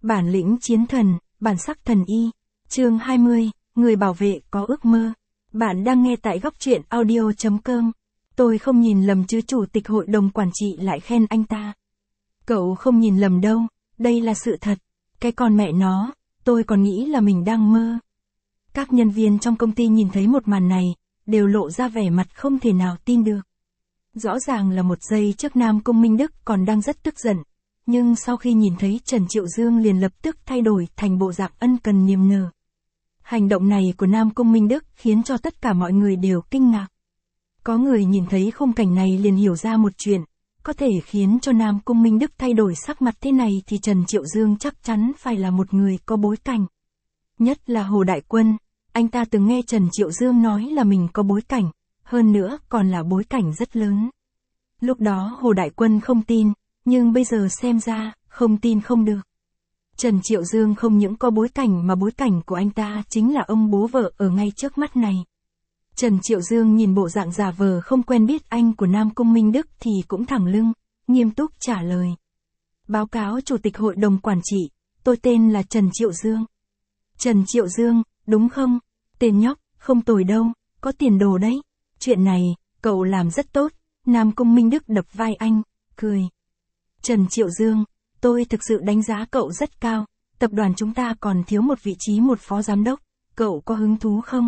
Bản lĩnh chiến thần, bản sắc thần y. Chương 20, người bảo vệ có ước mơ. Bạn đang nghe tại góc truyện audio.com. Tôi không nhìn lầm chứ, chủ tịch hội đồng quản trị lại khen anh ta. Cậu không nhìn lầm đâu, đây là sự thật. Cái con mẹ nó, tôi còn nghĩ là mình đang mơ. Các nhân viên trong công ty nhìn thấy một màn này, đều lộ ra vẻ mặt không thể nào tin được. Rõ ràng là một giây trước Nam Cung Minh Đức còn đang rất tức giận. Nhưng sau khi nhìn thấy Trần Triệu Dương liền lập tức thay đổi thành bộ dạng ân cần niềm nở. Hành động này của Nam Cung Minh Đức khiến cho tất cả mọi người đều kinh ngạc. Có người nhìn thấy khung cảnh này liền hiểu ra một chuyện, có thể khiến cho Nam Cung Minh Đức thay đổi sắc mặt thế này thì Trần Triệu Dương chắc chắn phải là một người có bối cảnh. Nhất là Hồ Đại Quân, anh ta từng nghe Trần Triệu Dương nói là mình có bối cảnh, hơn nữa còn là bối cảnh rất lớn. Lúc đó Hồ Đại Quân không tin, nhưng bây giờ xem ra, không tin không được. Trần Triệu Dương không những có bối cảnh mà bối cảnh của anh ta chính là ông bố vợ ở ngay trước mắt này. Trần Triệu Dương nhìn bộ dạng giả vờ không quen biết anh của Nam Cung Minh Đức thì cũng thẳng lưng, nghiêm túc trả lời. Báo cáo Chủ tịch Hội đồng Quản trị, tôi tên là Trần Triệu Dương. Trần Triệu Dương, đúng không? Tên nhóc, không tồi đâu, có tiền đồ đấy. Chuyện này, cậu làm rất tốt. Nam Cung Minh Đức đập vai anh, cười. Trần Triệu Dương, tôi thực sự đánh giá cậu rất cao, tập đoàn chúng ta còn thiếu một vị trí một phó giám đốc, cậu có hứng thú không?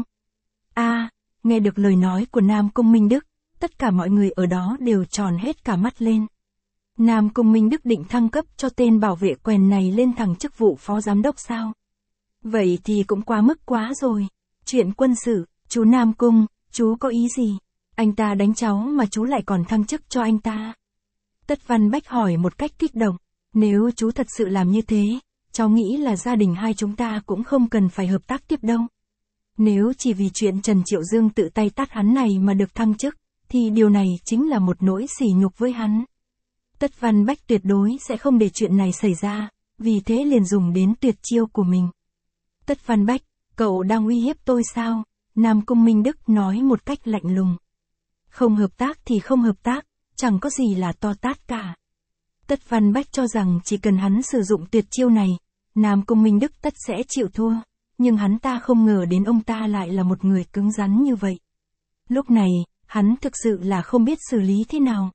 Nghe được lời nói của Nam Cung Minh Đức, tất cả mọi người ở đó đều tròn hết cả mắt lên. Nam Cung Minh Đức định thăng cấp cho tên bảo vệ quèn này lên thẳng chức vụ phó giám đốc sao? Vậy thì cũng quá mức quá rồi. Chuyện quân sự, chú Nam Cung, chú có ý gì? Anh ta đánh cháu mà chú lại còn thăng chức cho anh ta. Tất Văn Bách hỏi một cách kích động, nếu chú thật sự làm như thế, cháu nghĩ là gia đình hai chúng ta cũng không cần phải hợp tác tiếp đâu. Nếu chỉ vì chuyện Trần Triệu Dương tự tay tát hắn này mà được thăng chức, thì điều này chính là một nỗi sỉ nhục với hắn. Tất Văn Bách tuyệt đối sẽ không để chuyện này xảy ra, vì thế liền dùng đến tuyệt chiêu của mình. Tất Văn Bách, cậu đang uy hiếp tôi sao? Nam Cung Minh Đức nói một cách lạnh lùng. Không hợp tác thì không hợp tác, chẳng có gì là to tát cả. Tất Văn Bách cho rằng chỉ cần hắn sử dụng tuyệt chiêu này, Nam Cung Minh Đức tất sẽ chịu thua, nhưng hắn ta không ngờ đến ông ta lại là một người cứng rắn như vậy. Lúc này, hắn thực sự là không biết xử lý thế nào.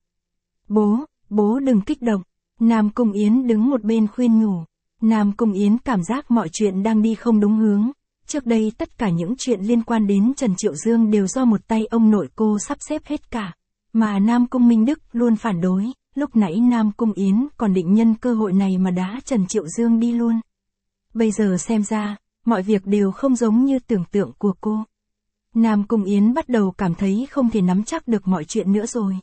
Bố đừng kích động. Nam Cung Yến đứng một bên khuyên nhủ. Nam Cung Yến cảm giác mọi chuyện đang đi không đúng hướng. Trước đây tất cả những chuyện liên quan đến Trần Triệu Dương đều do một tay ông nội cô sắp xếp hết cả. Mà Nam Cung Minh Đức luôn phản đối, lúc nãy Nam Cung Yến còn định nhân cơ hội này mà đá Trần Triệu Dương đi luôn. Bây giờ xem ra, mọi việc đều không giống như tưởng tượng của cô. Nam Cung Yến bắt đầu cảm thấy không thể nắm chắc được mọi chuyện nữa rồi.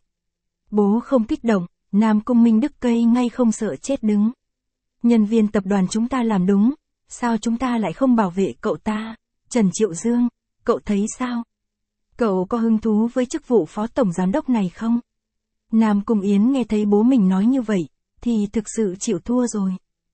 Bố không kích động, Nam Cung Minh Đức cây ngay không sợ chết đứng. Nhân viên tập đoàn chúng ta làm đúng, sao chúng ta lại không bảo vệ cậu ta? Trần Triệu Dương, cậu thấy sao? Cậu có hứng thú với chức vụ phó tổng giám đốc này không? Nam Cung Yến nghe thấy bố mình nói như vậy, thì thực sự chịu thua rồi.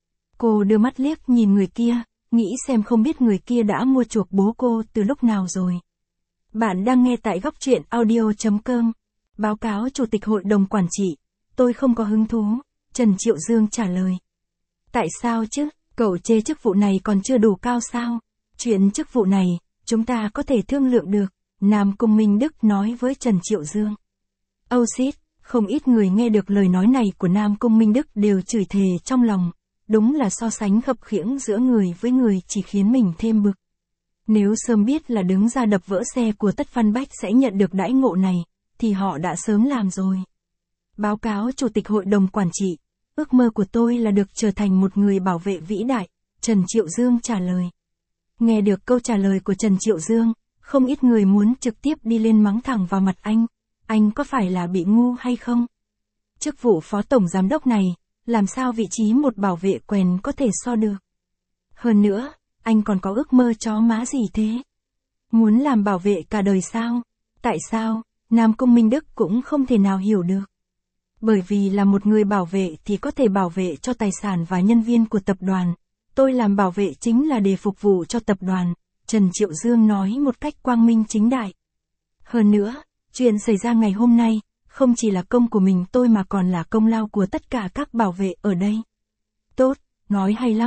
Cô đưa mắt liếc nhìn người kia, nghĩ xem không biết người kia đã mua chuộc bố cô từ lúc nào rồi. Bạn đang nghe tại góc truyện audio.com. Báo cáo Chủ tịch Hội đồng Quản trị, tôi không có hứng thú. Trần Triệu Dương trả lời. Tại sao chứ, cậu chê chức vụ này còn chưa đủ cao sao? Chuyện chức vụ này, chúng ta có thể thương lượng được. Nam Cung Minh Đức nói với Trần Triệu Dương. Âu xít, không ít người nghe được lời nói này của Nam Cung Minh Đức đều chửi thề trong lòng. Đúng là so sánh khập khiễng giữa người với người chỉ khiến mình thêm bực. Nếu sớm biết là đứng ra đập vỡ xe của Tất Văn Bách sẽ nhận được đãi ngộ này, thì họ đã sớm làm rồi. Báo cáo Chủ tịch Hội đồng Quản trị, ước mơ của tôi là được trở thành một người bảo vệ vĩ đại, Trần Triệu Dương trả lời. Nghe được câu trả lời của Trần Triệu Dương, không ít người muốn trực tiếp đi lên mắng thẳng vào mặt anh có phải là bị ngu hay không? Chức vụ phó tổng giám đốc này, làm sao vị trí một bảo vệ quèn có thể so được? Hơn nữa, anh còn có ước mơ chó má gì thế? Muốn làm bảo vệ cả đời sao? Tại sao? Nam Cung Minh Đức cũng không thể nào hiểu được. Bởi vì là một người bảo vệ thì có thể bảo vệ cho tài sản và nhân viên của tập đoàn. Tôi làm bảo vệ chính là để phục vụ cho tập đoàn, Trần Triệu Dương nói một cách quang minh chính đại. Hơn nữa, chuyện xảy ra ngày hôm nay, không chỉ là công của mình tôi mà còn là công lao của tất cả các bảo vệ ở đây. Tốt, nói hay lắm.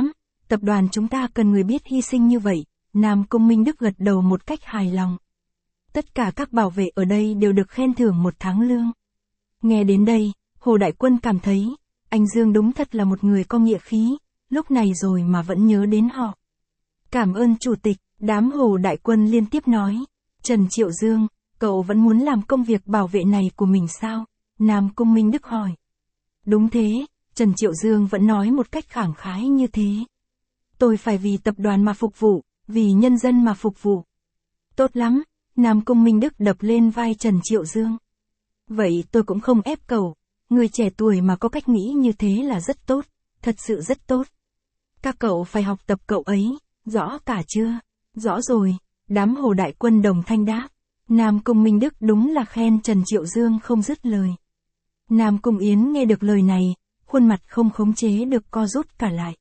tập đoàn chúng ta cần người biết hy sinh như vậy, Nam Cung Minh Đức gật đầu một cách hài lòng. Tất cả các bảo vệ ở đây đều được khen thưởng 1 tháng lương. Nghe đến đây, Hồ Đại Quân cảm thấy, anh Dương đúng thật là một người có nghĩa khí, lúc này rồi mà vẫn nhớ đến họ. Cảm ơn chủ tịch, đám Hồ Đại Quân liên tiếp nói. Trần Triệu Dương, cậu vẫn muốn làm công việc bảo vệ này của mình sao? Nam Cung Minh Đức hỏi. Đúng thế, Trần Triệu Dương vẫn nói một cách khẳng khái như thế. Tôi phải vì tập đoàn mà phục vụ, vì nhân dân mà phục vụ. Tốt lắm, Nam Cung Minh Đức đập lên vai Trần Triệu Dương. Vậy tôi cũng không ép cậu, người trẻ tuổi mà có cách nghĩ như thế là rất tốt, thật sự rất tốt. Các cậu phải học tập cậu ấy, rõ cả chưa? Rõ rồi, đám Hồ Đại Quân đồng thanh đáp. Nam Cung Minh Đức đúng là khen Trần Triệu Dương không dứt lời. Nam Cung Yến nghe được lời này, khuôn mặt không khống chế được co rút cả lại.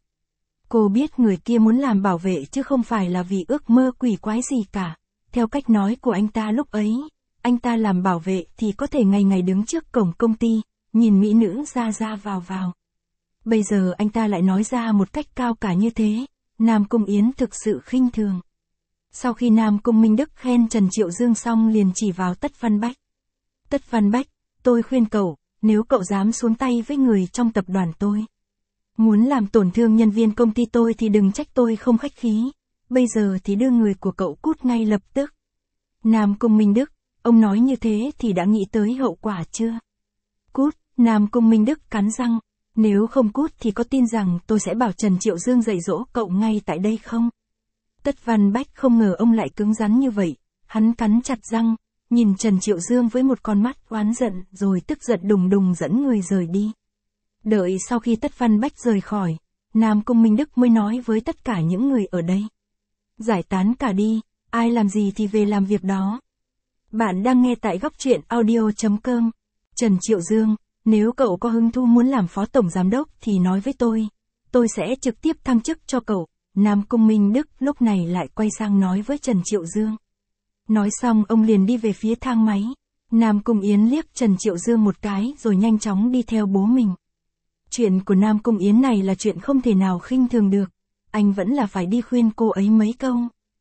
Cô biết người kia muốn làm bảo vệ chứ không phải là vì ước mơ quỷ quái gì cả. Theo cách nói của anh ta lúc ấy, anh ta làm bảo vệ thì có thể ngày ngày đứng trước cổng công ty, nhìn mỹ nữ ra ra vào vào. Bây giờ anh ta lại nói ra một cách cao cả như thế, Nam Cung Yến thực sự khinh thường. Sau khi Nam Cung Minh Đức khen Trần Triệu Dương xong liền chỉ vào Tất Văn Bách. Tất Văn Bách, tôi khuyên cậu, nếu cậu dám xuống tay với người trong tập đoàn tôi, muốn làm tổn thương nhân viên công ty tôi thì đừng trách tôi không khách khí, bây giờ thì đưa người của cậu cút ngay lập tức. Nam Cung Minh Đức, ông nói như thế thì đã nghĩ tới hậu quả chưa? Cút, Nam Cung Minh Đức cắn răng, nếu không cút thì có tin rằng tôi sẽ bảo Trần Triệu Dương dạy dỗ cậu ngay tại đây không? Tất Văn Bách không ngờ ông lại cứng rắn như vậy, hắn cắn chặt răng, nhìn Trần Triệu Dương với một con mắt oán giận rồi tức giận đùng đùng dẫn người rời đi. Đợi sau khi Tất Văn Bách rời khỏi, Nam Cung Minh Đức mới nói với tất cả những người ở đây. Giải tán cả đi, ai làm gì thì về làm việc đó. Bạn đang nghe tại góc truyện audio.com. Trần Triệu Dương, nếu cậu có hứng thú muốn làm phó tổng giám đốc thì nói với tôi sẽ trực tiếp thăng chức cho cậu. Nam Cung Minh Đức lúc này lại quay sang nói với Trần Triệu Dương. Nói xong ông liền đi về phía thang máy. Nam Cung Yến liếc Trần Triệu Dương một cái rồi nhanh chóng đi theo bố mình. Chuyện của Nam Cung Yến này là chuyện không thể nào khinh thường được. Anh vẫn là phải đi khuyên cô ấy mấy câu.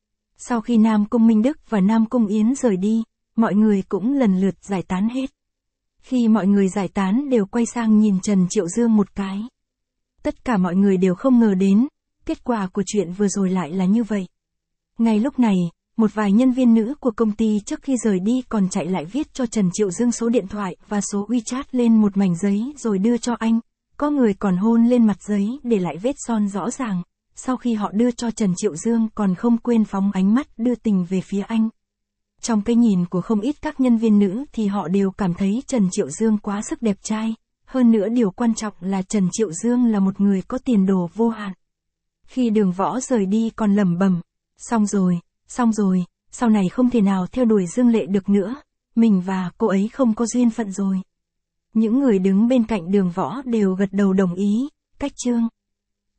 Sau khi Nam Cung Minh Đức và Nam Cung Yến rời đi, mọi người cũng lần lượt giải tán hết. Khi mọi người giải tán đều quay sang nhìn Trần Triệu Dương một cái. Tất cả mọi người đều không ngờ đến, kết quả của chuyện vừa rồi lại là như vậy. Ngay lúc này, một vài nhân viên nữ của công ty trước khi rời đi còn chạy lại viết cho Trần Triệu Dương số điện thoại và số WeChat lên một mảnh giấy rồi đưa cho anh. Có người còn hôn lên mặt giấy để lại vết son rõ ràng. Sau khi họ đưa cho Trần Triệu Dương còn không quên phóng ánh mắt đưa tình về phía anh. Trong cái nhìn của không ít các nhân viên nữ thì họ đều cảm thấy Trần Triệu Dương quá sức đẹp trai. Hơn nữa điều quan trọng là Trần Triệu Dương là một người có tiền đồ vô hạn. Khi Đường Võ rời đi còn lẩm bẩm, xong rồi, sau này không thể nào theo đuổi Dương Lệ được nữa, mình và cô ấy không có duyên phận rồi. Những người đứng bên cạnh Đường Võ đều gật đầu đồng ý, cách chương.